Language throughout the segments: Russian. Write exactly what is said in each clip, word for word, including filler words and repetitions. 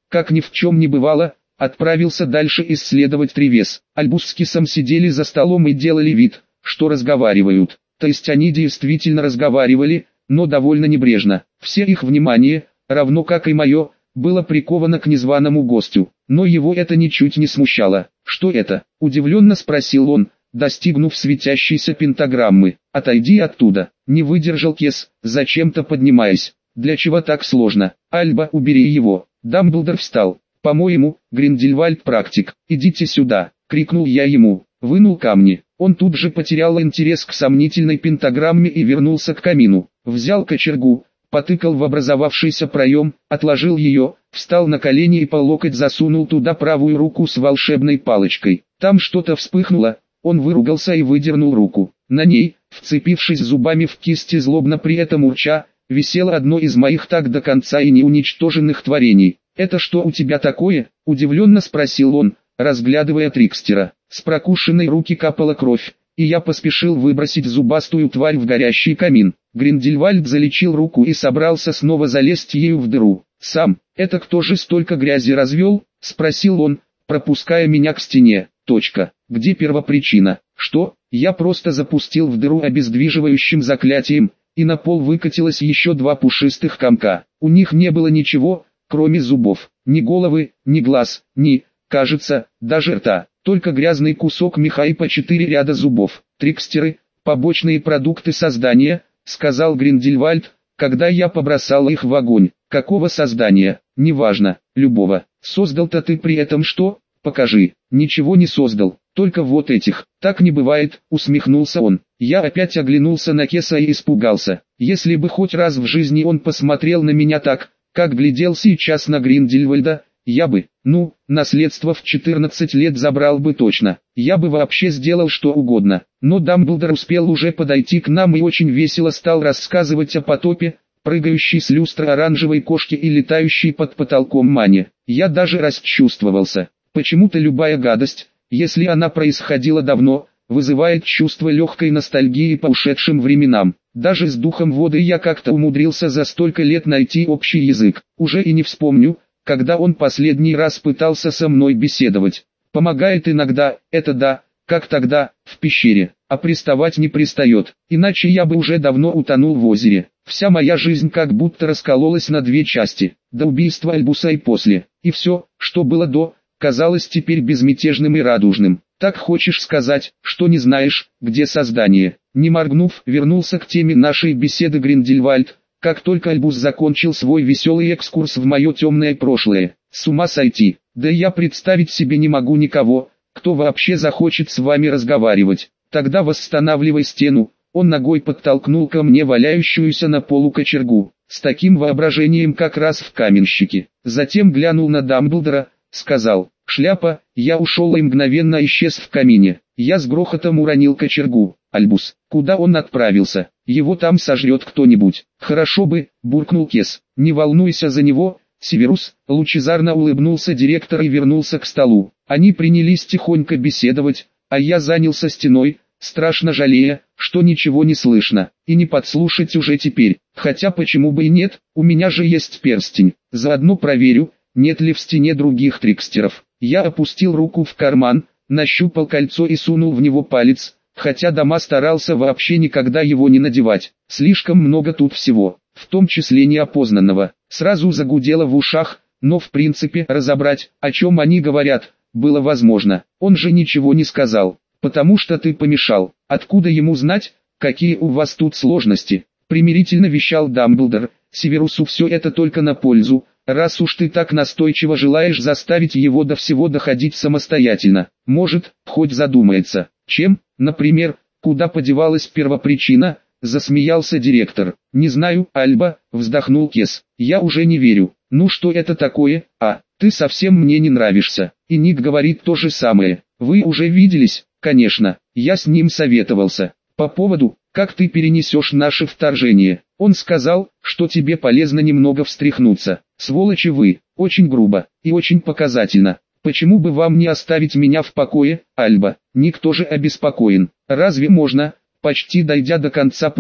как ни в чем не бывало, отправился дальше исследовать Тревес. Альбус с Кисом сидели за столом и делали вид, что разговаривают. То есть они действительно разговаривали, но довольно небрежно. Все их внимание, равно как и мое, было приковано к незваному гостю. Но его это ничуть не смущало. «Что это?» – удивленно спросил он, достигнув светящейся пентаграммы. «Отойди оттуда», – не выдержал Кес, зачем-то поднимаясь. «Для чего так сложно? Альба, убери его». Дамблдор встал. «По-моему, Гриндельвальд практик. Идите сюда», — крикнул я ему. Вынул камни. Он тут же потерял интерес к сомнительной пентаграмме и вернулся к камину. Взял кочергу, потыкал в образовавшийся проем, отложил ее, встал на колени и по локоть засунул туда правую руку с волшебной палочкой. Там что-то вспыхнуло, он выругался и выдернул руку. На ней, вцепившись зубами в кисти злобно при этом урча, висело одно из моих так до конца и не уничтоженных творений. «Это что у тебя такое?» – удивленно спросил он, разглядывая Трикстера. С прокушенной руки капала кровь, и я поспешил выбросить зубастую тварь в горящий камин. Гриндельвальд залечил руку и собрался снова залезть ею в дыру. «Сам, это кто же столько грязи развел?» – спросил он, пропуская меня к стене. Точка. Где первопричина? Что? Я просто запустил в дыру обездвиживающим заклятием, и на пол выкатилось еще два пушистых комка. У них не было ничего, кроме зубов, ни головы, ни глаз, ни, кажется, даже рта, только грязный кусок меха и по четыре ряда зубов. «Трикстеры, побочные продукты создания», — сказал Гриндельвальд, когда я побросал их в огонь. «Какого создания? Неважно, любого. Создал-то ты при этом что? Покажи». «Ничего не создал, только вот этих». «Так не бывает», — усмехнулся он. Я опять оглянулся на Кеса и испугался. Если бы хоть раз в жизни он посмотрел на меня так, как глядел сейчас на Гриндельвальда, я бы, ну, наследство в четырнадцать лет забрал бы точно. Я бы вообще сделал что угодно. Но Дамблдор успел уже подойти к нам и очень весело стал рассказывать о потопе, прыгающей с люстры оранжевой кошки и летающей под потолком Мане. Я даже расчувствовался. Почему-то любая гадость, если она происходила давно, вызывает чувство легкой ностальгии по ушедшим временам. Даже с духом воды я как-то умудрился за столько лет найти общий язык. Уже и не вспомню, когда он последний раз пытался со мной беседовать. Помогает иногда, это да, как тогда, в пещере, а приставать не пристает, иначе я бы уже давно утонул в озере. Вся моя жизнь как будто раскололась на две части, до убийства Альбуса и после, и все, что было до, казалось теперь безмятежным и радужным. Так хочешь сказать, что не знаешь, где создание? Не моргнув, вернулся к теме нашей беседы Гриндельвальд, как только Альбус закончил свой веселый экскурс в мое темное прошлое. С ума сойти, да я представить себе не могу никого, кто вообще захочет с вами разговаривать. Тогда восстанавливай стену. Он ногой подтолкнул ко мне валяющуюся на полу кочергу, с таким воображением как раз в каменщике. Затем глянул на Дамблдора, сказал: «Шляпа», я ушел и мгновенно исчез в камине. Я с грохотом уронил кочергу. Альбус, куда он отправился? Его там сожрет кто-нибудь. Хорошо бы, буркнул Кес. Не волнуйся за него, Северус. Лучезарно улыбнулся директор и вернулся к столу. Они принялись тихонько беседовать, а я занялся стеной, страшно жалея, что ничего не слышно, и не подслушать уже теперь. Хотя почему бы и нет, у меня же есть перстень. Заодно проверю, нет ли в стене других трикстеров. Я опустил руку в карман, нащупал кольцо и сунул в него палец, хотя дома старался вообще никогда его не надевать. Слишком много тут всего, в том числе неопознанного. Сразу загудело в ушах, но в принципе разобрать, о чем они говорят, было возможно. Он же ничего не сказал, потому что ты помешал. Откуда ему знать, какие у вас тут сложности? Примирительно вещал Дамблдор. Северусу все это только на пользу, раз уж ты так настойчиво желаешь заставить его до всего доходить самостоятельно. Может, хоть задумается. Чем, например, куда подевалась первопричина? Засмеялся директор. Не знаю, Альба, вздохнул Кес. Я уже не верю. Ну что это такое? А, ты совсем мне не нравишься. И Ник говорит то же самое. Вы уже виделись? Конечно, я с ним советовался. По поводу, как ты перенесешь наше вторжение. Он сказал, что тебе полезно немного встряхнуться. Сволочи вы, очень грубо и очень показательно. Почему бы вам не оставить меня в покое, Альба? Ник тоже обеспокоен. Разве можно, почти дойдя до конца пути,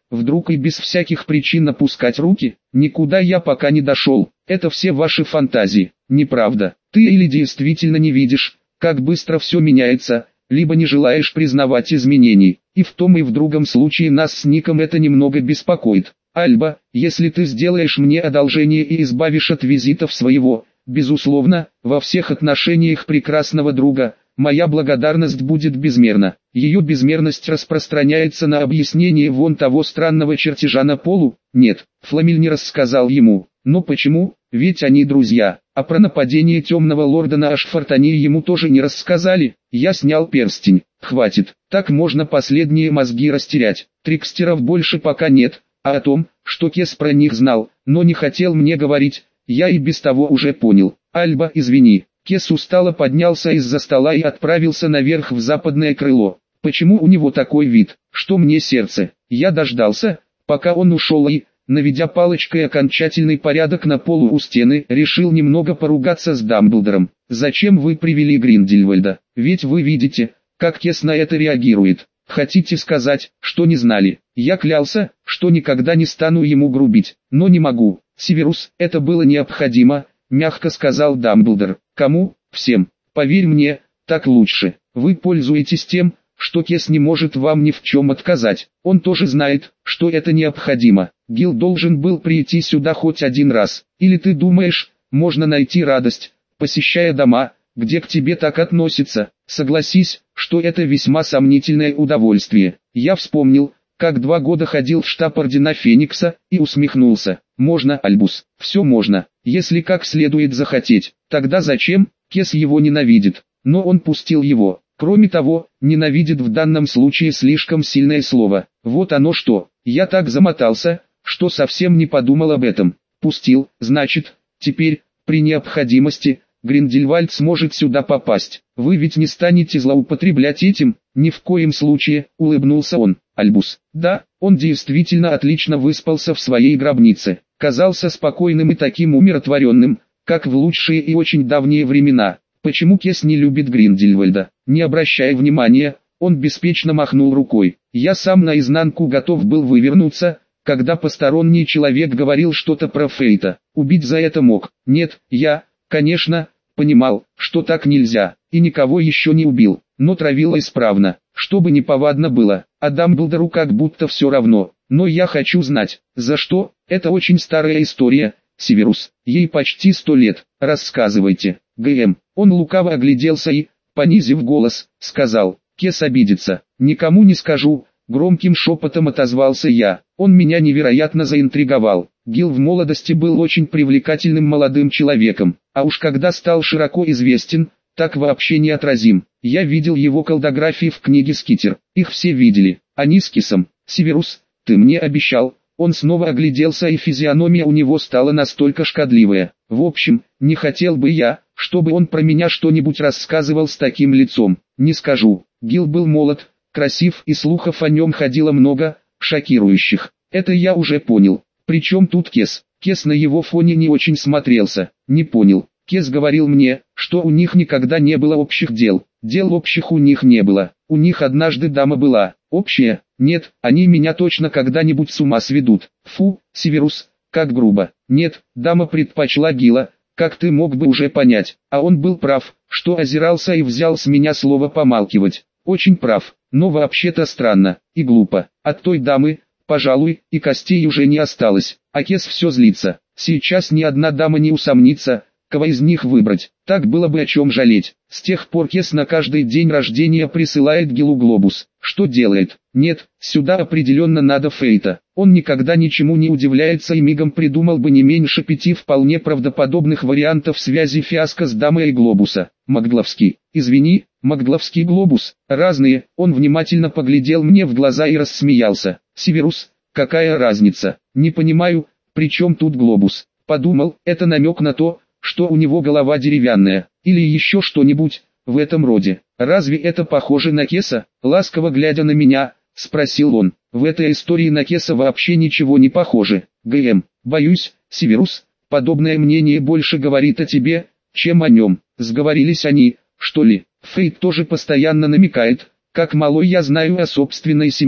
вдруг и без всяких причин опускать руки? Никуда я пока не дошел, это все ваши фантазии, неправда. Ты или действительно не видишь, как быстро все меняется, либо не желаешь признавать изменений, и в том и в другом случае нас с Ником это немного беспокоит. Альба, если ты сделаешь мне одолжение и избавишь от визитов своего, безусловно, во всех отношениях прекрасного друга, моя благодарность будет безмерна. Ее безмерность распространяется на объяснение вон того странного чертежа на полу? Нет, Фламель не рассказал ему. Но почему? Ведь они друзья. А про нападение темного лорда на Ашфортани ему тоже не рассказали. Я снял перстень. Хватит. Так можно последние мозги растерять. Трикстеров больше пока нет. А о том, что Кес про них знал, но не хотел мне говорить, я и без того уже понял. Альба, извини. Кес устало поднялся из-за стола и отправился наверх в западное крыло. Почему у него такой вид? Что мне сердце? Я дождался, пока он ушел и, наведя палочкой окончательный порядок на полу у стены, решил немного поругаться с Дамблдором. «Зачем вы привели Гриндельвальда? Ведь вы видите, как Кес на это реагирует. Хотите сказать, что не знали? Я клялся, что никогда не стану ему грубить, но не могу. Северус, это было необходимо», — мягко сказал Дамблдор. «Кому? Всем. Поверь мне, так лучше. Вы пользуетесь тем, что Кес не может вам ни в чем отказать. Он тоже знает, что это необходимо. Гил должен был прийти сюда хоть один раз. Или ты думаешь, можно найти радость, посещая дома, где к тебе так относятся? Согласись, что это весьма сомнительное удовольствие». Я вспомнил, как два года ходил в штаб Ордена Феникса, и усмехнулся. «Можно, Альбус, все можно, если как следует захотеть. Тогда зачем? Кес его ненавидит, но он пустил его. Кроме того, ненавидит в данном случае слишком сильное слово. Вот оно что. Я так замотался, что совсем не подумал об этом. Пустил, значит, теперь, при необходимости, Гриндельвальд сможет сюда попасть. Вы ведь не станете злоупотреблять этим?» «Ни в коем случае», — улыбнулся он. «Альбус». Да, он действительно отлично выспался в своей гробнице. Казался спокойным и таким умиротворенным, как в лучшие и очень давние времена. Почему Кес не любит Гриндельвальда? Не обращая внимания, он беспечно махнул рукой. Я сам наизнанку готов был вывернуться, когда посторонний человек говорил что-то про Фейта. Убить за это мог. Нет, я, конечно, понимал, что так нельзя, и никого еще не убил, но травил исправно, чтобы неповадно было. А Дамблдору как будто все равно. Но я хочу знать, за что. Это очень старая история, Северус, ей почти сто лет. Рассказывайте. ГМ. Он лукаво огляделся и, понизив голос, сказал: «Кес обидится». «Никому не скажу», — громким шепотом отозвался я. Он меня невероятно заинтриговал. Гил в молодости был очень привлекательным молодым человеком, а уж когда стал широко известен, так вообще неотразим. Я видел его колдографии в книге «Скитер». Их все видели. Они с Кесом. «Северус, ты мне обещал». Он снова огляделся, и физиономия у него стала настолько шкодливая. В общем, не хотел бы я, чтобы он про меня что-нибудь рассказывал с таким лицом. Не скажу. Гил был молод, красив, и слухов о нем ходило много, шокирующих. Это я уже понял. Причем тут Кес? Кес на его фоне не очень смотрелся. Не понял. Кес говорил мне, что у них никогда не было общих дел. Дел общих у них не было. У них однажды дама была. Общая? Нет, они меня точно когда-нибудь с ума сведут. Фу, Северус, как грубо. Нет, дама предпочла Гила, как ты мог бы уже понять. А он был прав, что озирался и взял с меня слово помалкивать. Очень прав, но вообще-то странно и глупо. От той дамы, пожалуй, и костей уже не осталось. А Кес все злится. Сейчас ни одна дама не усомнится, кого из них выбрать. Так было бы о чем жалеть. С тех пор Кес на каждый день рождения присылает Гилу глобус. Что делает? Нет, сюда определенно надо Фейта. Он никогда ничему не удивляется и мигом придумал бы не меньше пяти вполне правдоподобных вариантов связи фиаско с дамой и глобуса. Макгловский. Извини, Макгловский глобус. Разные. Он внимательно поглядел мне в глаза и рассмеялся. Северус, какая разница? Не понимаю, при чем тут глобус? Подумал, это намек на то, что у него голова деревянная, или еще что-нибудь в этом роде. «Разве это похоже на Кеса?» Ласково глядя на меня, спросил он. «В этой истории на Кеса вообще ничего не похоже. ГМ, боюсь, Северус, подобное мнение больше говорит о тебе, чем о нем. Сговорились они, что ли?» Фейт тоже постоянно намекает, как мало я знаю о собственной семье.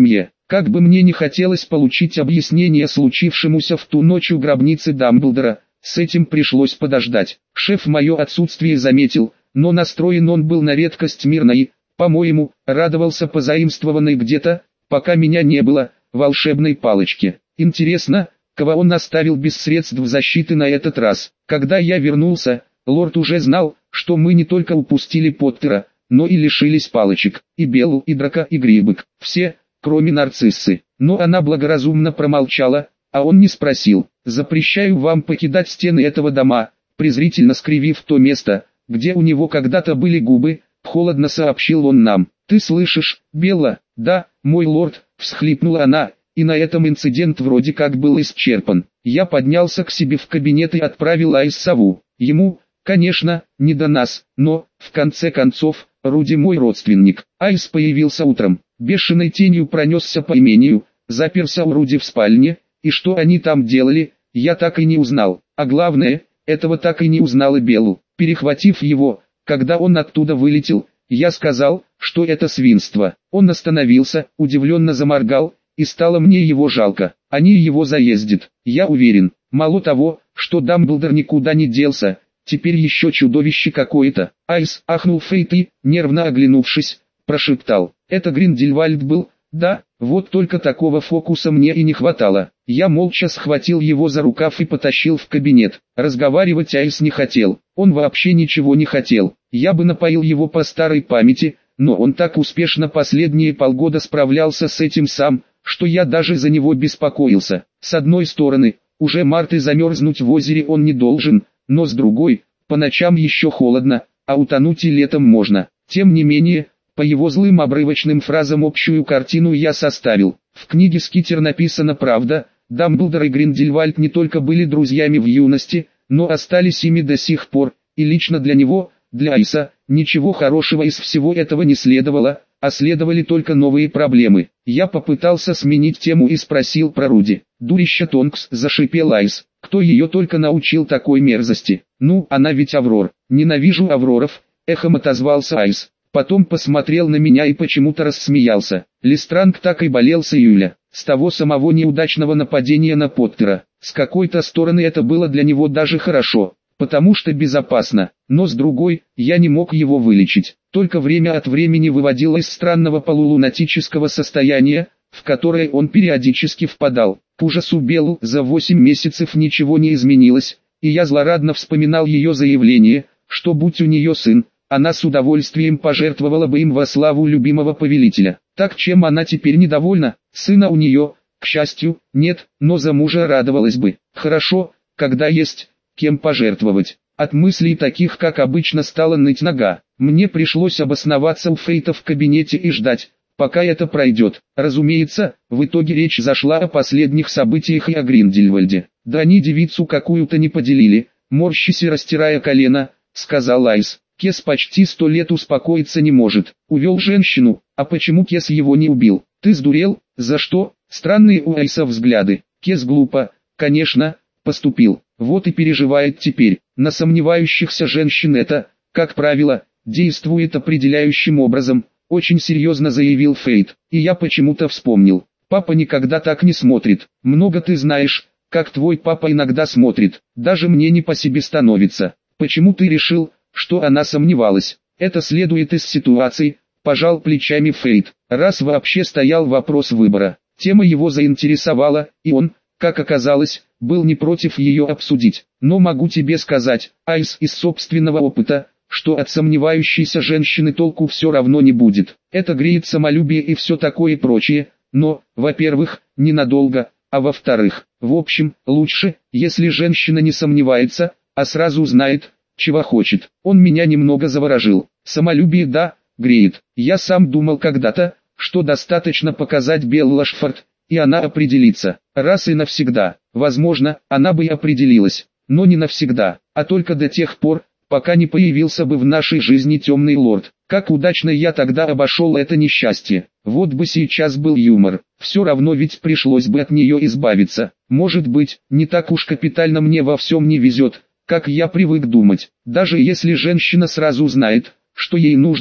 Как бы мне не хотелось получить объяснение случившемуся в ту ночь у гробницы Дамблдора, с этим пришлось подождать. Шеф мое отсутствие заметил, но настроен он был на редкость мирно и, по-моему, радовался позаимствованной где-то, пока меня не было, волшебной палочке. Интересно, кого он оставил без средств защиты на этот раз? Когда я вернулся, лорд уже знал, что мы не только упустили Поттера, но и лишились палочек, и Беллу, и Драка, и Грибок, все, кроме Нарциссы. Но она благоразумно промолчала, а он не спросил. «Запрещаю вам покидать стены этого дома», презрительно скривив то место, где у него когда-то были губы, холодно сообщил он нам. «Ты слышишь, Белла?» «Да, мой лорд», всхлипнула она, и на этом инцидент вроде как был исчерпан. Я поднялся к себе в кабинет и отправил Айс сову. Ему, конечно, не до нас, но, в конце концов, Руди мой родственник. Айс появился утром, бешеной тенью пронесся по имению, заперся у Руди в спальне, и что они там делали, я так и не узнал. А главное, этого так и не узнала Беллу. Перехватив его, когда он оттуда вылетел, я сказал, что это свинство. Он остановился, удивленно заморгал, и стало мне его жалко. Они его заездят, я уверен. Мало того, что Дамблдор никуда не делся, теперь еще чудовище какое-то. Айс, ахнул Фейт и, нервно оглянувшись, прошептал. Это Гриндельвальд был? Да, вот только такого фокуса мне и не хватало. Я молча схватил его за рукав и потащил в кабинет. Разговаривать Айс не хотел, он вообще ничего не хотел. Я бы напоил его по старой памяти, но он так успешно последние полгода справлялся с этим сам, что я даже за него беспокоился. С одной стороны, уже март и замерзнуть в озере он не должен, но с другой, по ночам еще холодно, а утонуть и летом можно. Тем не менее, по его злым обрывочным фразам общую картину я составил. В книге Скитер написано правда, Дамблдор и Гриндельвальд не только были друзьями в юности, но остались ими до сих пор, и лично для него, для Айса, ничего хорошего из всего этого не следовало, а следовали только новые проблемы. Я попытался сменить тему и спросил про Руди. «Дурища Тонкс», зашипел Айс, «кто ее только научил такой мерзости?» «Ну, она ведь Аврор». «Ненавижу Авроров», эхом отозвался Айс. Потом посмотрел на меня и почему-то рассмеялся. Листранг так и болел с июля, с того самого неудачного нападения на Поттера. С какой-то стороны это было для него даже хорошо, потому что безопасно, но с другой, я не мог его вылечить. Только время от времени выводило из странного полулунатического состояния, в которое он периодически впадал. К ужасу Беллу за восемь месяцев ничего не изменилось, и я злорадно вспоминал ее заявление, что будь у нее сын, она с удовольствием пожертвовала бы им во славу любимого повелителя. Так чем она теперь недовольна? Сына у нее, к счастью, нет, но за мужа радовалась бы. Хорошо, когда есть кем пожертвовать. От мыслей таких, как обычно, стала ныть нога. Мне пришлось обосноваться у Фейта в кабинете и ждать, пока это пройдет. Разумеется, в итоге речь зашла о последних событиях и о Гриндельвальде. Да они девицу какую-то не поделили, морщись и растирая колено, сказал Айс. Кес почти сто лет успокоиться не может. Увел женщину, а почему Кес его не убил? Ты сдурел? За что? Странные у Айса взгляды. Кес глупо, конечно, поступил. Вот и переживает теперь. На сомневающихся женщин это, как правило, действует определяющим образом, очень серьезно заявил Фейт. И я почему-то вспомнил. Папа никогда так не смотрит. Много ты знаешь, как твой папа иногда смотрит. Даже мне не по себе становится. Почему ты решил, что она сомневалась? Это следует из ситуации, пожал плечами Фейт. Раз вообще стоял вопрос выбора, тема его заинтересовала, и он, как оказалось, был не против ее обсудить. Но могу тебе сказать, Айс, из собственного опыта, что от сомневающейся женщины толку все равно не будет. Это греет самолюбие и все такое прочее, но, во-первых, ненадолго, а во-вторых, в общем, лучше, если женщина не сомневается, а сразу знает, чего хочет. Он меня немного заворожил. Самолюбие, да, греет. Я сам думал когда-то, что достаточно показать Белл Лашфорд, и она определится. Раз и навсегда. Возможно, она бы и определилась, но не навсегда, а только до тех пор, пока не появился бы в нашей жизни темный лорд. Как удачно я тогда обошел это несчастье. Вот бы сейчас был юмор. Все равно ведь пришлось бы от нее избавиться. Может быть, не так уж капитально мне во всем не везет, как я привык думать. Даже если женщина сразу знает, что ей нужно,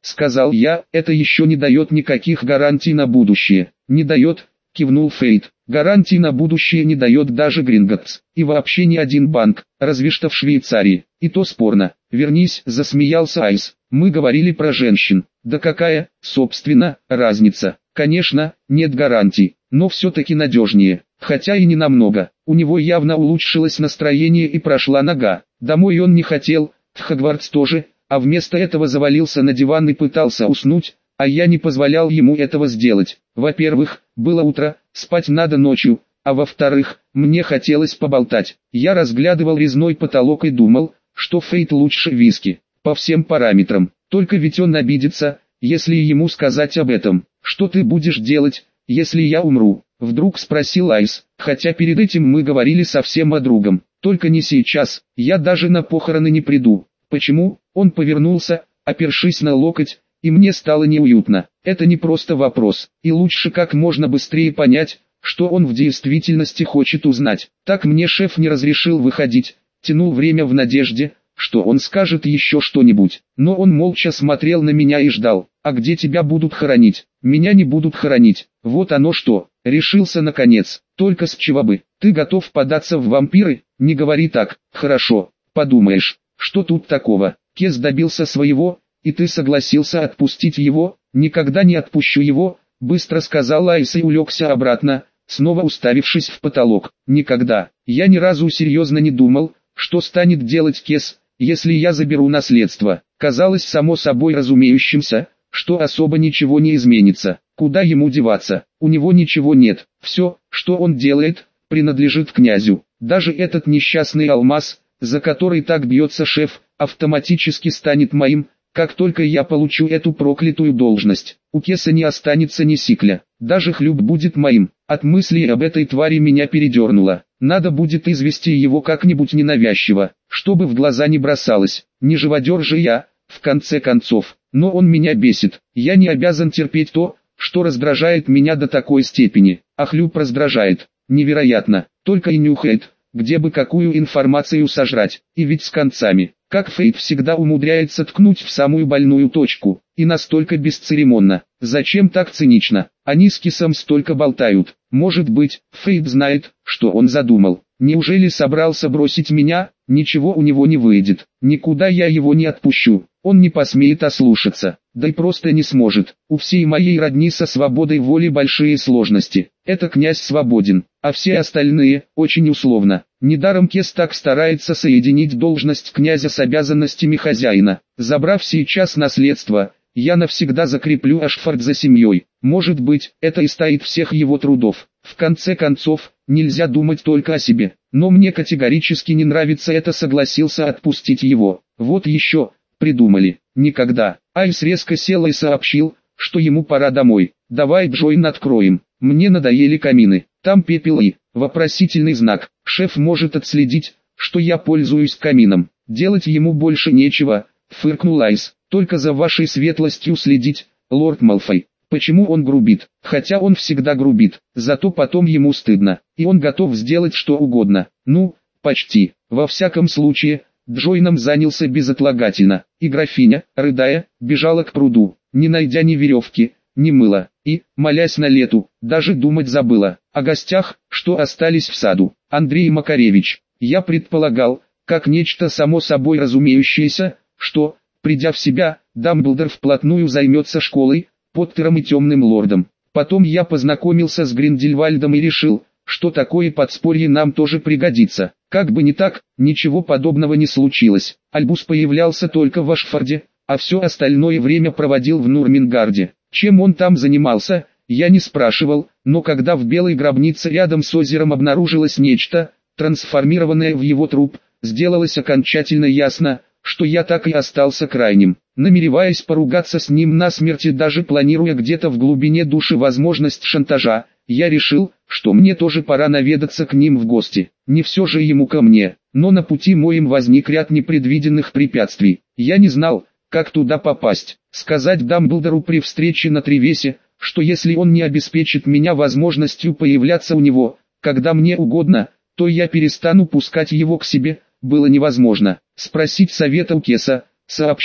сказал я, это еще не дает никаких гарантий на будущее. Не дает, кивнул Фейт. Гарантий на будущее не дает даже Гринготс. И вообще ни один банк, разве что в Швейцарии. И то спорно. Вернись, засмеялся Айс. Мы говорили про женщин. Да какая, собственно, разница? Конечно, нет гарантий, но все-таки надежнее. Хотя и не намного. У него явно улучшилось настроение и прошла нога. Домой он не хотел, в Хогвартс тоже, а вместо этого завалился на диван и пытался уснуть, а я не позволял ему этого сделать. Во-первых, было утро, спать надо ночью, а во-вторых, мне хотелось поболтать. Я разглядывал резной потолок и думал, что Фейт лучше виски, по всем параметрам. Только ведь он обидится, если ему сказать об этом. Что ты будешь делать, если я умру? Вдруг спросил Айс, хотя перед этим мы говорили совсем о другом. Только не сейчас, я даже на похороны не приду. Почему? Он повернулся, опершись на локоть, и мне стало неуютно. Это не просто вопрос, и лучше как можно быстрее понять, что он в действительности хочет узнать. Так мне шеф не разрешил выходить, тянул время в надежде, что он скажет еще что-нибудь. Но он молча смотрел на меня и ждал. А где тебя будут хоронить? Меня не будут хоронить. Вот оно что. Решился наконец. Только с чего бы? Ты готов податься в вампиры? Не говори так. Хорошо. Подумаешь, что тут такого? Кес добился своего, и ты согласился отпустить его? Никогда не отпущу его, быстро сказал Айс и улегся обратно, снова уставившись в потолок. Никогда. Я ни разу серьезно не думал, что станет делать Кес, если я заберу наследство. Казалось само собой разумеющимся, что особо ничего не изменится. Куда ему деваться? У него ничего нет. Все, что он делает, принадлежит князю. Даже этот несчастный алмаз, за который так бьется шеф, автоматически станет моим, как только я получу эту проклятую должность. У Кеса не останется ни сикля. Даже хлеб будет моим. От мыслей об этой твари меня передернуло. Надо будет извести его как-нибудь ненавязчиво, чтобы в глаза не бросалось. Не живодер же я, в конце концов. Но он меня бесит. Я не обязан терпеть то, что раздражает меня до такой степени. А хлюп раздражает. Невероятно. Только и нюхает, где бы какую информацию сожрать. И ведь с концами. Как Фейт всегда умудряется ткнуть в самую больную точку. И настолько бесцеремонно. Зачем так цинично? Они с Кисом столько болтают. Может быть, Фейт знает, что он задумал. Неужели собрался бросить меня? Ничего у него не выйдет. Никуда я его не отпущу. Он не посмеет ослушаться. Да и просто не сможет. У всей моей родни со свободой воли большие сложности. Это князь свободен, а все остальные – очень условно. Недаром Кес так старается соединить должность князя с обязанностями хозяина. Забрав сейчас наследство, я навсегда закреплю Ашфорд за семьей. Может быть, это и стоит всех его трудов. В конце концов, нельзя думать только о себе. Но мне категорически не нравится это, согласился отпустить его. Вот еще, придумали. Никогда. Айс резко сел и сообщил, что ему пора домой. Давай, Джойн, откроем. Мне надоели камины. Там пепел и вопросительный знак. Шеф может отследить, что я пользуюсь камином. Делать ему больше нечего, фыркнул Айс. Только за вашей светлостью следить, лорд Малфой. Почему он грубит? Хотя он всегда грубит, зато потом ему стыдно, и он готов сделать что угодно. Ну, почти. Во всяком случае, Джойном занялся безотлагательно, и графиня, рыдая, бежала к пруду, не найдя ни веревки, ни мыла, и, молясь на лету, даже думать забыла о гостях, что остались в саду. Андрей Макаревич, я предполагал, как нечто само собой разумеющееся, что, придя в себя, Дамблдор вплотную займется школой, Поттером и Темным Лордом. Потом я познакомился с Гриндельвальдом и решил, что такое подспорье нам тоже пригодится. Как бы не так, ничего подобного не случилось. Альбус появлялся только в Ашфорде, а все остальное время проводил в Нурмингарде. Чем он там занимался, я не спрашивал, но когда в белой гробнице рядом с озером обнаружилось нечто, трансформированное в его труп, сделалось окончательно ясно, что я так и остался крайним. Намереваясь поругаться с ним насмерть и даже планируя где-то в глубине души возможность шантажа, я решил, что мне тоже пора наведаться к ним в гости. Не все же ему ко мне, но на пути моим возник ряд непредвиденных препятствий. Я не знал, как туда попасть. Сказать Дамблдору при встрече на Тревесе, что если он не обеспечит меня возможностью появляться у него, когда мне угодно, то я перестану пускать его к себе, было невозможно. Спросить совета у Кеса, сообщив,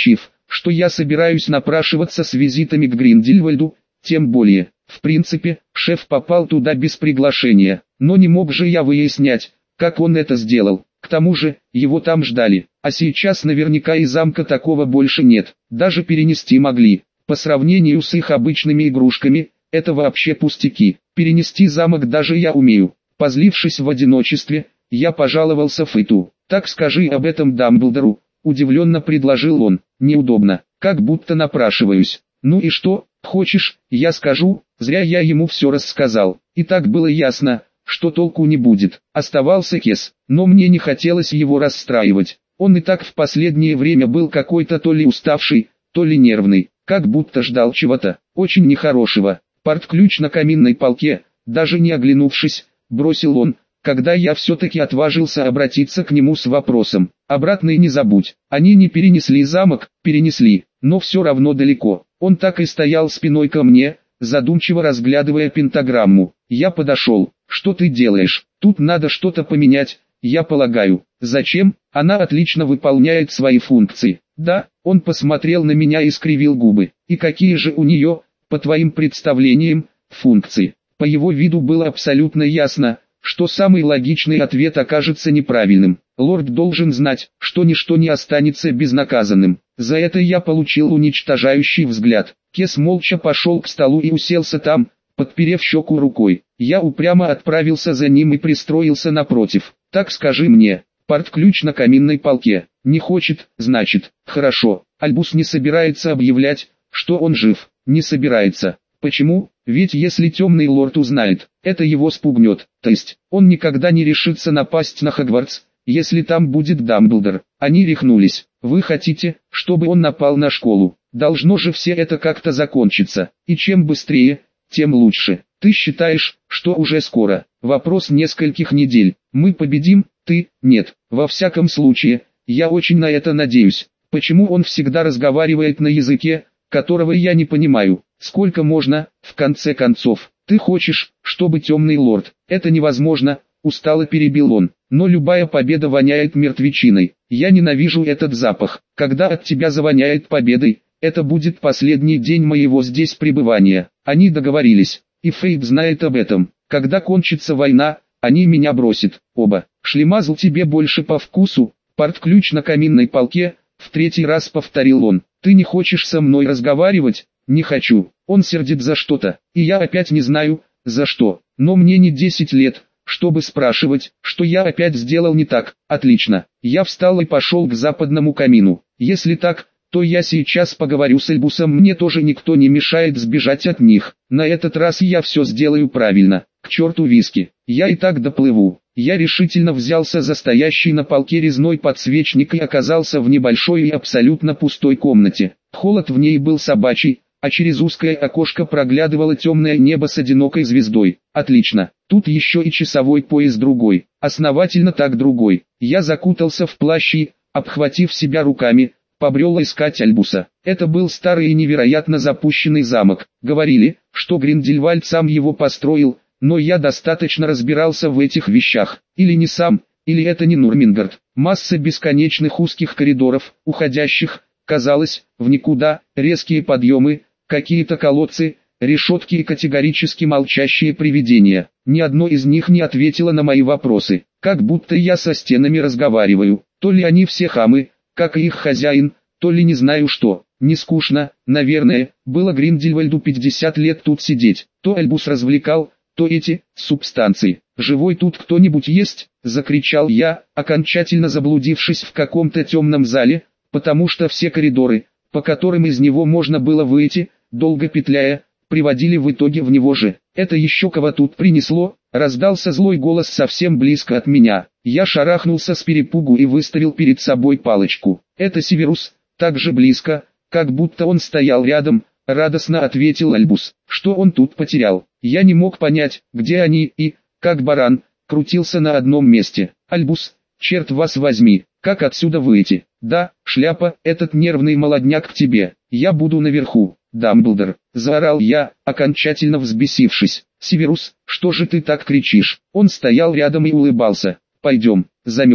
что я собираюсь напрашиваться с визитами к Гриндельвальду, тем более, в принципе, шеф попал туда без приглашения, но не мог же я выяснять, как он это сделал. К тому же, его там ждали, а сейчас наверняка и замка такого больше нет, даже перенести могли. По сравнению с их обычными игрушками, это вообще пустяки. Перенести замок даже я умею. Позлившись в одиночестве, я пожаловался Фейту. «Так скажи об этом Дамблдору», — удивленно предложил он. «Неудобно, как будто напрашиваюсь». «Ну и что, хочешь, я скажу?» Зря я ему все рассказал. И так было ясно, что толку не будет. Оставался Кес, но мне не хотелось его расстраивать. Он и так в последнее время был какой-то то ли уставший, то ли нервный, как будто ждал чего-то очень нехорошего. «Портключ на каминной полке», даже не оглянувшись, бросил он, когда я все-таки отважился обратиться к нему с вопросом. «Обратный не забудь». Они не перенесли замок, перенесли, но все равно далеко. Он так и стоял спиной ко мне, задумчиво разглядывая пентаграмму. Я подошел. «Что ты делаешь? Тут надо что-то поменять, я полагаю». «Зачем? Она отлично выполняет свои функции». «Да». Он посмотрел на меня и скривил губы. «И какие же у нее, по твоим представлениям, функции?» По его виду было абсолютно ясно, что самый логичный ответ окажется неправильным. Лорд должен знать, что ничто не останется безнаказанным. За это я получил уничтожающий взгляд. Кес молча пошел к столу и уселся там, подперев щеку рукой. Я упрямо отправился за ним и пристроился напротив. «Так скажи мне, портключ на каминной полке». «Не хочет, значит, хорошо». Альбус не собирается объявлять, что он жив. Не собирается. Почему? Ведь если темный лорд узнает, это его спугнет. То есть, он никогда не решится напасть на Хогвартс, если там будет Дамблдор. Они рехнулись. Вы хотите, чтобы он напал на школу? Должно же все это как-то закончиться. И чем быстрее, тем лучше. Ты считаешь, что уже скоро? Вопрос нескольких недель. Мы победим, ты – нет. Во всяком случае, я очень на это надеюсь. Почему он всегда разговаривает на языке, которого я не понимаю? Сколько можно, в конце концов? Ты хочешь, чтобы темный лорд? Это невозможно, устало перебил он. Но любая победа воняет мертвечиной. Я ненавижу этот запах. Когда от тебя завоняет победой, это будет последний день моего здесь пребывания. Они договорились, и Фейт знает об этом. Когда кончится война, они меня бросят. Оба. Шлемазл тебе больше по вкусу. Портключ на каминной полке, в третий раз повторил он. Ты не хочешь со мной разговаривать? Не хочу. Он сердит за что-то, и я опять не знаю, за что. Но мне не десять лет, чтобы спрашивать, что я опять сделал не так. Отлично. Я встал и пошел к западному камину. Если так, то я сейчас поговорю с Альбусом, мне тоже никто не мешает сбежать от них. На этот раз я все сделаю правильно. К черту виски. Я и так доплыву. Я решительно взялся за стоящий на полке резной подсвечник и оказался в небольшой и абсолютно пустой комнате. Холод в ней был собачий, а через узкое окошко проглядывало темное небо с одинокой звездой. Отлично, тут еще и часовой пояс другой, основательно так другой. Я закутался в плащ и, обхватив себя руками, побрел искать Альбуса. Это был старый и невероятно запущенный замок. Говорили, что Гриндельвальд сам его построил, но я достаточно разбирался в этих вещах. Или не сам, или это не Нурмингард. Масса бесконечных узких коридоров, уходящих, казалось, в никуда, резкие подъемы, какие-то колодцы, решетки и категорически молчащие привидения. Ни одно из них не ответило на мои вопросы, как будто я со стенами разговариваю. То ли они все хамы, как и их хозяин, то ли не знаю что. Не скучно, наверное, было Гриндельвальду пятьдесят лет тут сидеть. То Альбус развлекал, то эти субстанции. «Живой тут кто-нибудь есть?» – закричал я, окончательно заблудившись в каком-то темном зале, потому что все коридоры, по которым из него можно было выйти, долго петляя, приводили в итоге в него же. «Это еще кого тут принесло?» – раздался злой голос совсем близко от меня. Я шарахнулся с перепугу и выставил перед собой палочку. «Это Северус», так же близко, как будто он стоял рядом, радостно ответил Альбус. Что он тут потерял? Я не мог понять, где они, и, как баран, крутился на одном месте. Альбус, черт вас возьми, как отсюда выйти? Да, шляпа, этот нервный молодняк к тебе. Я буду наверху. Дамблдор, заорал я, окончательно взбесившись. Северус, что же ты так кричишь? Он стоял рядом и улыбался. Пойдем, замерз.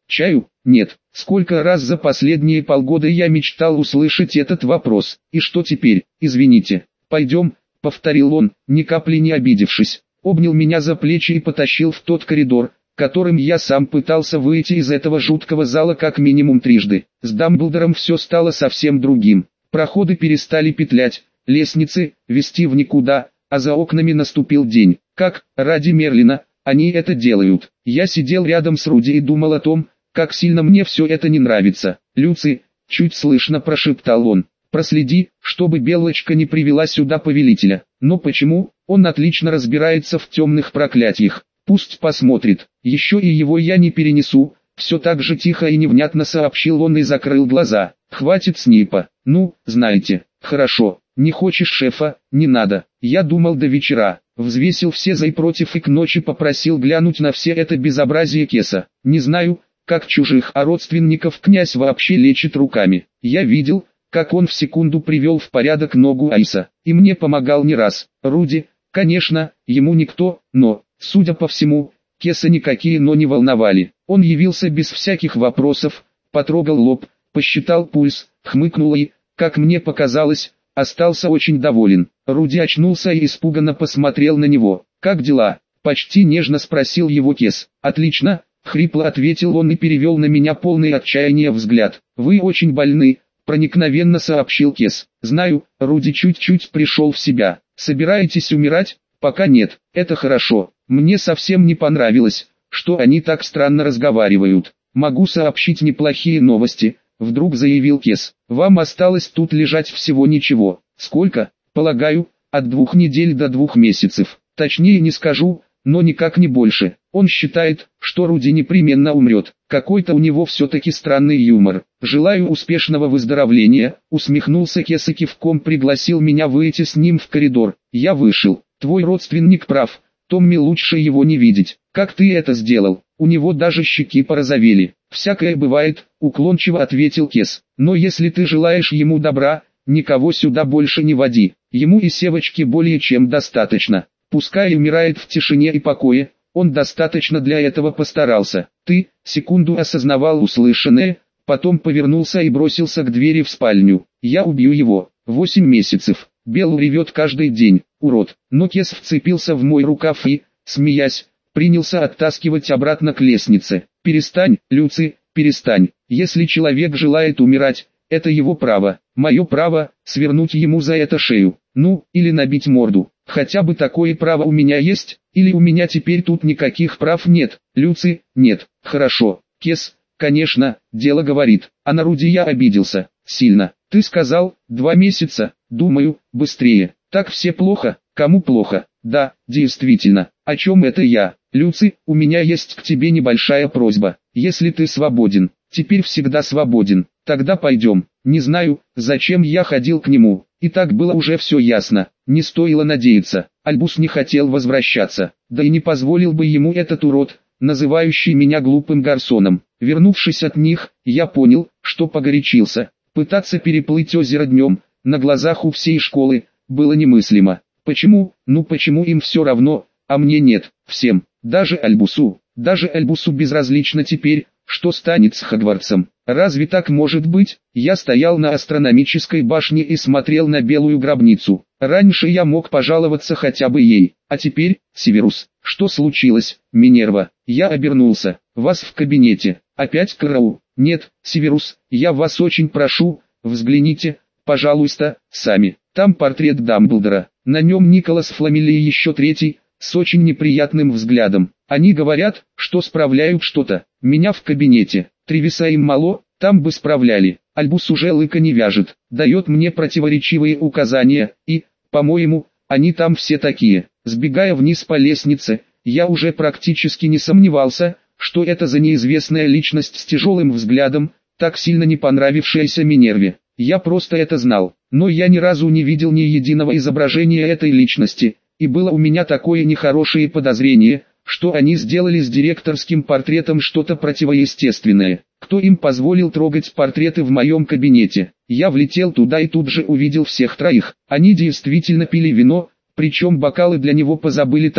Чаю? Нет. Сколько раз за последние полгода я мечтал услышать этот вопрос. И что теперь? Извините. Пойдем, повторил он, ни капли не обидевшись. Обнял меня за плечи и потащил в тот коридор, которым я сам пытался выйти из этого жуткого зала как минимум трижды. С Дамблдором все стало совсем другим. Проходы перестали петлять, лестницы вести в никуда, а за окнами наступил день. Как, ради Мерлина, они это делают? Я сидел рядом с Руди и думал о том, как сильно мне все это не нравится. «Люци», — чуть слышно прошептал он, — «проследи, чтобы Белочка не привела сюда повелителя». Но почему? Он отлично разбирается в темных проклятиях. Пусть посмотрит. Еще и его я не перенесу. Все так же тихо и невнятно сообщил он и закрыл глаза. Хватит Снейпа. Ну, знаете. Хорошо. Не хочешь шефа? Не надо. Я думал до вечера. Взвесил все за и против и к ночи попросил глянуть на все это безобразие Кеса. Не знаю, как чужих, а родственников князь вообще лечит руками. Я видел, как он в секунду привел в порядок ногу Айса. И мне помогал не раз. Руди, конечно, ему никто, но, судя по всему, Кеса никакие но не волновали. Он явился без всяких вопросов, потрогал лоб, посчитал пульс, хмыкнул и, как мне показалось, остался очень доволен. Руди очнулся и испуганно посмотрел на него. «Как дела?» – почти нежно спросил его Кес. «Отлично», – хрипло ответил он и перевел на меня полный отчаяния взгляд. «Вы очень больны», – проникновенно сообщил Кес. «Знаю», – Руди чуть-чуть пришел в себя. «Собираетесь умирать?» «Пока нет, это хорошо. Мне совсем не понравилось, что они так странно разговаривают. Могу сообщить неплохие новости», — вдруг заявил Кес. «Вам осталось тут лежать всего ничего. Сколько? Полагаю, от двух недель до двух месяцев. Точнее не скажу, но никак не больше. Он считает, что Руди непременно умрет. Какой-то у него все-таки странный юмор. Желаю успешного выздоровления», — усмехнулся Кес и кивком пригласил меня выйти с ним в коридор. Я вышел. «Твой родственник прав, Томми лучше его не видеть. Как ты это сделал? У него даже щеки порозовели». «Всякое бывает», — уклончиво ответил Кес. «Но если ты желаешь ему добра, никого сюда больше не води. Ему и Севочки более чем достаточно. Пускай умирает в тишине и покое, он достаточно для этого постарался». Ты, секунду осознавал услышанное, потом повернулся и бросился к двери в спальню. «Я убью его. Восемь месяцев. Белл ревет каждый день, урод». Но Кес вцепился в мой рукав и, смеясь, принялся оттаскивать обратно к лестнице. «Перестань, Люци, перестань. Если человек желает умирать, это его право. Мое право – свернуть ему за это шею. Ну, или набить морду. Хотя бы такое право у меня есть, или у меня теперь тут никаких прав нет. Люци, нет. Хорошо. Кес, конечно, дело говорит. А на Руди я обиделся. Сильно. Ты сказал, два месяца. Думаю, быстрее. Так все плохо? Кому плохо? Да, действительно. О чем это я? Люци, у меня есть к тебе небольшая просьба. Если ты свободен, теперь всегда свободен, тогда пойдем. Не знаю, зачем я ходил к нему. И так было уже все ясно. Не стоило надеяться. Альбус не хотел возвращаться. Да и не позволил бы ему этот урод, называющий меня глупым гарсоном. Вернувшись от них, я понял, что погорячился. Пытаться переплыть озеро днем, на глазах у всей школы, было немыслимо. Почему? Ну почему им все равно, а мне нет? Всем, даже Альбусу. Даже Альбусу безразлично теперь, что станет с Хогвартсом. Разве так может быть? Я стоял на астрономической башне и смотрел на белую гробницу. Раньше я мог пожаловаться хотя бы ей. А теперь, Северус, что случилось, Минерва? Я обернулся. Вас в кабинете. Опять караул? Нет, Северус, я вас очень прошу, взгляните, пожалуйста, сами. Там портрет Дамблдора. На нем Николас Фламель и еще третий, с очень неприятным взглядом. Они говорят, что справляют что-то. Меня в кабинете. Тревиса им мало, там бы справляли. Альбус уже лыка не вяжет, дает мне противоречивые указания, и, по-моему, они там все такие. Сбегая вниз по лестнице, я уже практически не сомневался, что это за неизвестная личность с тяжелым взглядом, так сильно не понравившаяся Минерве. Я просто это знал, но я ни разу не видел ни единого изображения этой личности, и было у меня такое нехорошее подозрение, что они сделали с директорским портретом что-то противоестественное. Кто им позволил трогать портреты в моем кабинете? Я влетел туда и тут же увидел всех троих. Они действительно пили вино, причем бокалы для него позабыли там,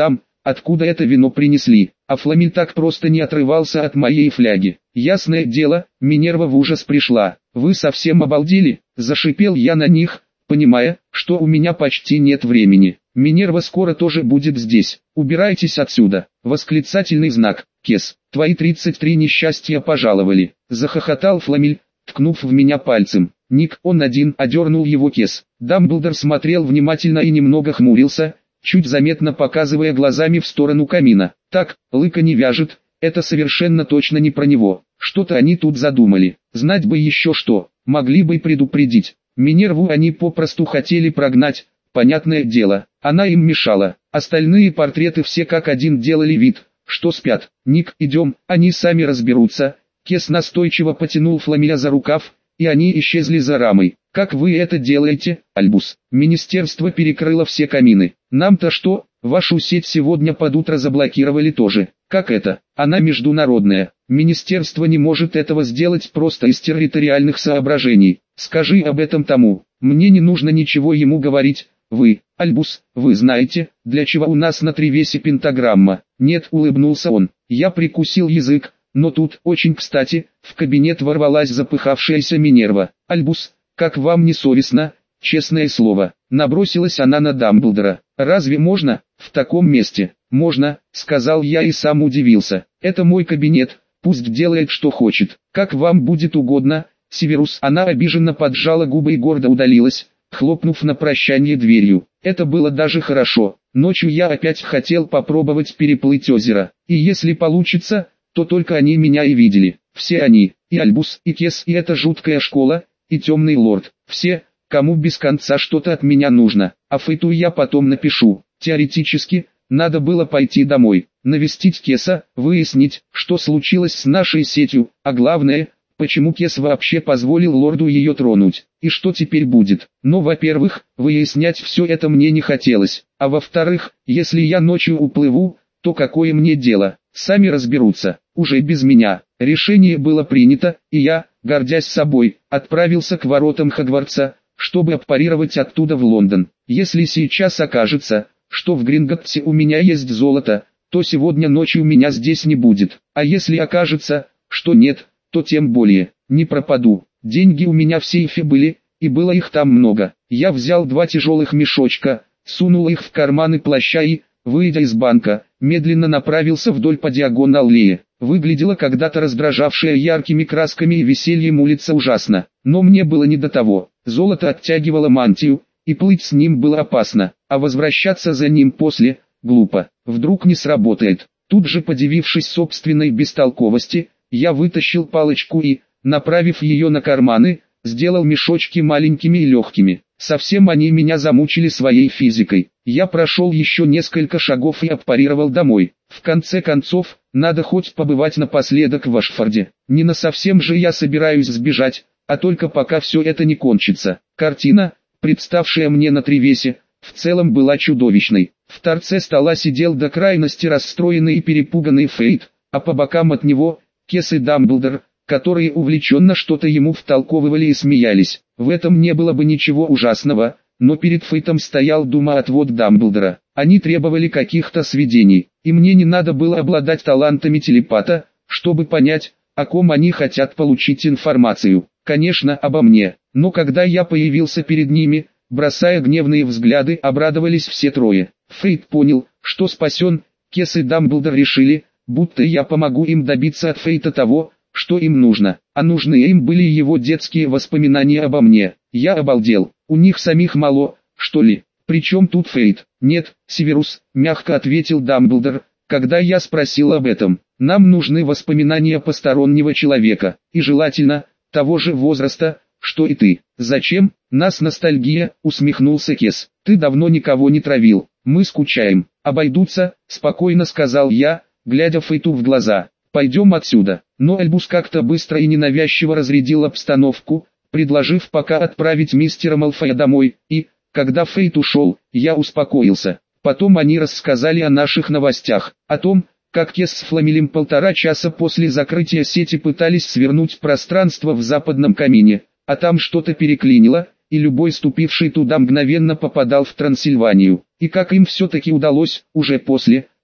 откуда это вино принесли, а Фламель так просто не отрывался от моей фляги. Ясное дело, Минерва в ужас пришла. «Вы совсем обалдели?» – зашипел я на них, понимая, что у меня почти нет времени. «Минерва скоро тоже будет здесь. Убирайтесь отсюда!» Восклицательный знак. «Кес, твои тридцать три несчастья пожаловали!» – захохотал Фламель, ткнув в меня пальцем. «Ник, он один!» – одернул его Кес. Дамблдор смотрел внимательно и немного хмурился, чуть заметно показывая глазами в сторону камина. «Так, лыка не вяжет, это совершенно точно не про него. Что-то они тут задумали. Знать бы еще что, могли бы предупредить. Минерву они попросту хотели прогнать, понятное дело, она им мешала. Остальные портреты все как один делали вид, что спят. Ник, идем, они сами разберутся». Кес настойчиво потянул Фламеля за рукав, и они исчезли за рамой. «Как вы это делаете, Альбус?» Министерство перекрыло все камины. «Нам-то что? Вашу сеть сегодня под утро заблокировали тоже». «Как это? Она международная. Министерство не может этого сделать просто из территориальных соображений. Скажи об этом тому. Мне не нужно ничего ему говорить. Вы, Альбус, вы знаете, для чего у нас на Тревесе пентаграмма?» «Нет», улыбнулся он. Я прикусил язык, но тут, очень кстати, в кабинет ворвалась запыхавшаяся Минерва. «Альбус, как вам не совестно?» «Честное слово», набросилась она на Дамблдора. «Разве можно, в таком месте?» «Можно», сказал я и сам удивился. «Это мой кабинет, пусть делает что хочет. Как вам будет угодно, Северус». Она обиженно поджала губы и гордо удалилась, хлопнув на прощание дверью. Это было даже хорошо. Ночью я опять хотел попробовать переплыть озеро. И если получится, то только они меня и видели. Все они, и Альбус, и Кес, и эта жуткая школа, и темный лорд. Все, кому без конца что-то от меня нужно. А Фейту я потом напишу. Теоретически, надо было пойти домой, навестить Кеса, выяснить, что случилось с нашей сетью, а главное, почему Кес вообще позволил лорду ее тронуть, и что теперь будет. Но, во-первых, выяснять все это мне не хотелось, а во-вторых, если я ночью уплыву, то какое мне дело, сами разберутся, уже без меня. Решение было принято, и я, гордясь собой, отправился к воротам Хогвартса, чтобы отпарировать оттуда в Лондон. Если сейчас окажется, что в Гринготтсе у меня есть золото, то сегодня ночью меня здесь не будет. А если окажется, что нет, то тем более, не пропаду. Деньги у меня в сейфе были, и было их там много. Я взял два тяжелых мешочка, сунул их в карманы плаща и, выйдя из банка, медленно направился вдоль по диагоналлее. Выглядела когда-то раздражавшая яркими красками и весельем улица ужасно, но мне было не до того. Золото оттягивало мантию, и плыть с ним было опасно, а возвращаться за ним после – глупо. Вдруг не сработает. Тут же, подивившись собственной бестолковости, я вытащил палочку и, направив ее на карманы, сделал мешочки маленькими и легкими. Совсем они меня замучили своей физикой. Я прошел еще несколько шагов и отпарировал домой. В конце концов, надо хоть побывать напоследок в Ашфорде. Не насовсем же я собираюсь сбежать, а только пока все это не кончится. Картина, представшая мне на Тревесе, в целом была чудовищной. В торце стола сидел до крайности расстроенный и перепуганный Фейт, а по бокам от него – Кес и Дамблдор, которые увлеченно что-то ему втолковывали и смеялись. В этом не было бы ничего ужасного, но перед Фейтом стоял дума-отвод Дамблдора. Они требовали каких-то сведений, и мне не надо было обладать талантами телепата, чтобы понять, о ком они хотят получить информацию. Конечно, обо мне, но когда я появился перед ними, бросая гневные взгляды, обрадовались все трое. Фейт понял, что спасен, Кес и Дамблдор решили, будто я помогу им добиться от Фейта того, что им нужно, а нужны им были его детские воспоминания обо мне. Я обалдел, у них самих мало, что ли? Причем тут Фейт? Нет, Северус, мягко ответил Дамблдор, когда я спросил об этом. Нам нужны воспоминания постороннего человека, и желательно, того же возраста, что и ты. Зачем? Нас ностальгия, усмехнулся Кес. Ты давно никого не травил, мы скучаем. Обойдутся, спокойно сказал я, глядя Фейту в глаза. Пойдем отсюда. Но Альбус как-то быстро и ненавязчиво разрядил обстановку, предложив пока отправить мистера Малфоя домой, и, когда Фейт ушел, я успокоился. Потом они рассказали о наших новостях, о том, как Кес с Фламелем полтора часа после закрытия сети пытались свернуть пространство в западном камине, а там что-то переклинило, и любой ступивший туда мгновенно попадал в Трансильванию. И как им все-таки удалось, уже после,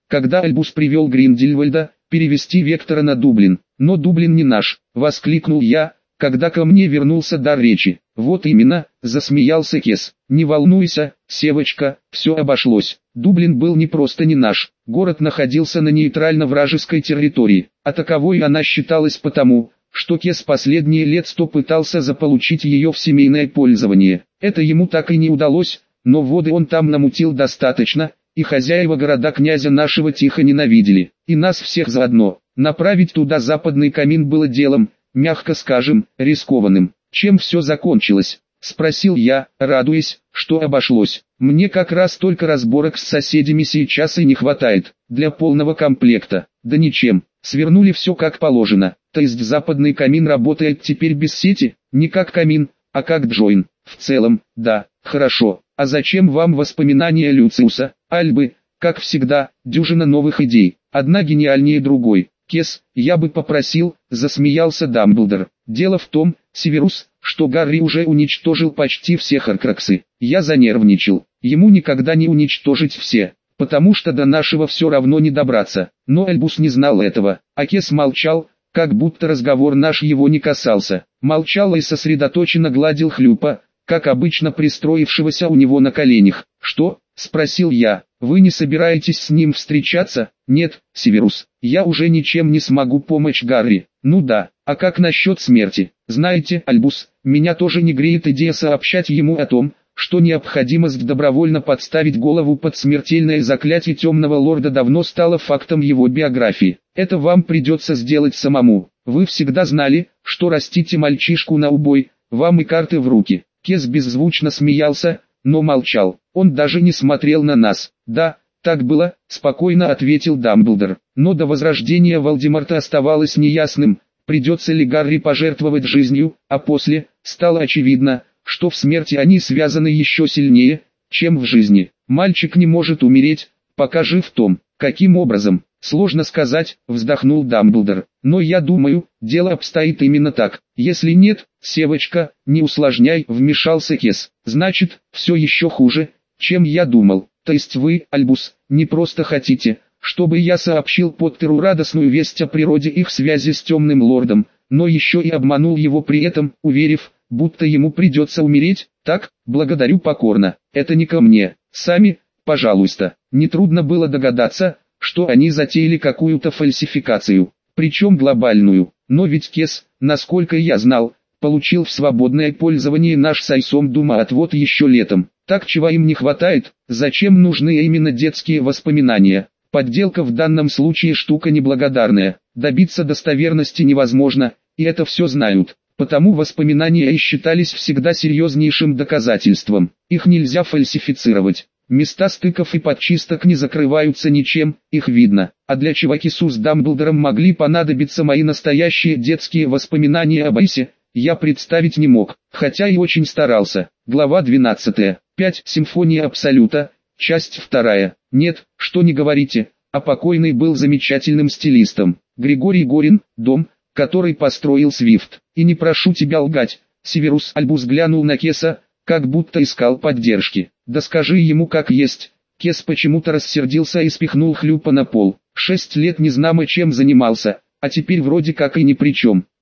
когда Альбус привел Гриндельвальда, перевести Вектора на Дублин. Но Дублин не наш, воскликнул я, когда ко мне вернулся дар речи. Вот именно, засмеялся Кес. Не волнуйся, Севочка, все обошлось. Дублин был не просто не наш, город находился на нейтрально-вражеской территории, а таковой она считалась потому, что Кес последние лет сто пытался заполучить ее в семейное пользование. Это ему так и не удалось, но воды он там намутил достаточно, и хозяева города князя нашего тихо ненавидели, и нас всех заодно. Направить туда западный камин было делом, мягко скажем, рискованным. Чем все закончилось? Спросил я, радуясь, что обошлось. Мне как раз только разборок с соседями сейчас и не хватает, для полного комплекта. Да ничем, свернули все как положено. То есть западный камин работает теперь без сети? Не как камин, а как джойн. В целом, да, хорошо. А зачем вам воспоминания Люциуса, Альбы? Как всегда, дюжина новых идей, одна гениальнее другой. Кес, я бы попросил, засмеялся Дамблдор. Дело в том, Северус, что Гарри уже уничтожил почти все Хоркроксы. Я занервничал. Ему никогда не уничтожить все, потому что до нашего все равно не добраться. Но Альбус не знал этого, а Кес молчал, как будто разговор наш его не касался. Молчал и сосредоточенно гладил Хлюпа, как обычно пристроившегося у него на коленях. «Что?» — спросил я. «Вы не собираетесь с ним встречаться?» «Нет, Северус, я уже ничем не смогу помочь Гарри». «Ну да, а как насчет смерти?» «Знаете, Альбус, меня тоже не греет идея сообщать ему о том, что необходимость добровольно подставить голову под смертельное заклятие темного лорда давно стала фактом его биографии. Это вам придется сделать самому. Вы всегда знали, что растите мальчишку на убой, вам и карты в руки». Кес беззвучно смеялся, но молчал. Он даже не смотрел на нас. «Да, так было», — спокойно ответил Дамблдор. Но до возрождения Волдеморта оставалось неясным, придется ли Гарри пожертвовать жизнью, а после, стало очевидно, что в смерти они связаны еще сильнее, чем в жизни. Мальчик не может умереть, пока жив Том. Каким образом? Сложно сказать, вздохнул Дамблдор. Но я думаю, дело обстоит именно так. Если нет, Севочка, не усложняй, вмешался Кес. Значит, все еще хуже, чем я думал. То есть вы, Альбус, не просто хотите, чтобы я сообщил Поттеру радостную весть о природе их связи с темным лордом, но еще и обманул его при этом, уверив, будто ему придется умереть? Так, благодарю покорно. Это не ко мне. Сами, пожалуйста. Нетрудно было догадаться, что они затеяли какую-то фальсификацию, причем глобальную. Но ведь Кес, насколько я знал, получил в свободное пользование наш Сайсом Дума отвод еще летом. Так чего им не хватает? Зачем нужны именно детские воспоминания? Подделка в данном случае штука неблагодарная. Добиться достоверности невозможно, и это все знают. Потому воспоминания и считались всегда серьезнейшим доказательством. Их нельзя фальсифицировать. Места стыков и подчисток не закрываются ничем, их видно. А для чего Кесу с Дамблдором могли понадобиться мои настоящие детские воспоминания об Айсе, я представить не мог, хотя и очень старался. Глава двенадцатая. пять. Симфония Абсолюта. Часть вторая. Нет, что не говорите, а покойный был замечательным стилистом. Григорий Горин, дом, который построил Свифт. И не прошу тебя лгать, Северус. Альбус глянул на Кеса, как будто искал поддержки. Да скажи ему как есть. Кес почему-то рассердился и спихнул Хлюпа на пол. Шесть лет незнамо чем занимался, а теперь вроде как и ни при чем.